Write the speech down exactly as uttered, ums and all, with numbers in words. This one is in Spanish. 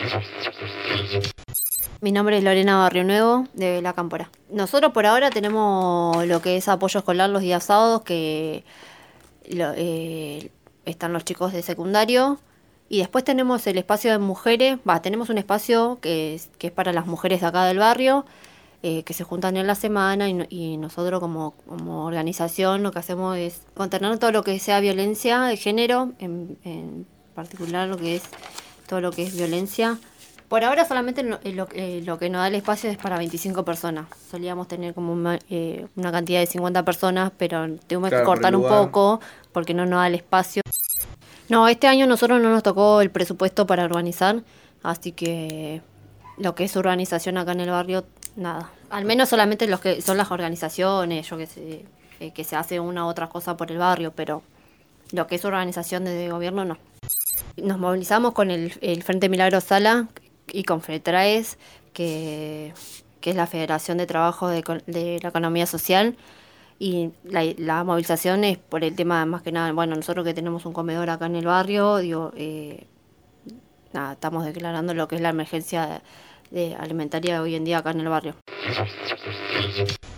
Mi nombre es Lorena Barrio Nuevo, de La Cámpora. Nosotros por ahora tenemos lo que es apoyo escolar los días sábados, que lo- eh, están los chicos de secundario. Y después tenemos el espacio de mujeres, va, tenemos un espacio que es, que es para las mujeres de acá del barrio, eh, que se juntan en la semana y, no- y nosotros como, como organización lo que hacemos es contener todo lo que sea violencia de género, en, en particular lo que es todo lo que es violencia. Por ahora solamente lo, eh, lo, eh, lo que nos da el espacio es para veinticinco personas. Solíamos tener como una, eh, una cantidad de cincuenta personas, pero tuvimos que Claro, por el cortar un lugar. poco porque no nos da el espacio. No, este año nosotros no nos tocó el presupuesto para organizar, así que lo que es urbanización acá en el barrio, nada. Al menos solamente los que son las organizaciones, yo que sé, eh, que se hace una u otra cosa por el barrio, pero lo que es organización de gobierno no. Nos movilizamos con el, el Frente Milagro Sala y con FETRAES, que, que es la Federación de Trabajo de, Econ- de la Economía Social. Y la, la movilización es por el tema, más que nada, bueno, nosotros que tenemos un comedor acá en el barrio, digo, eh, nada, estamos declarando lo que es la emergencia de, de alimentaria hoy en día acá en el barrio.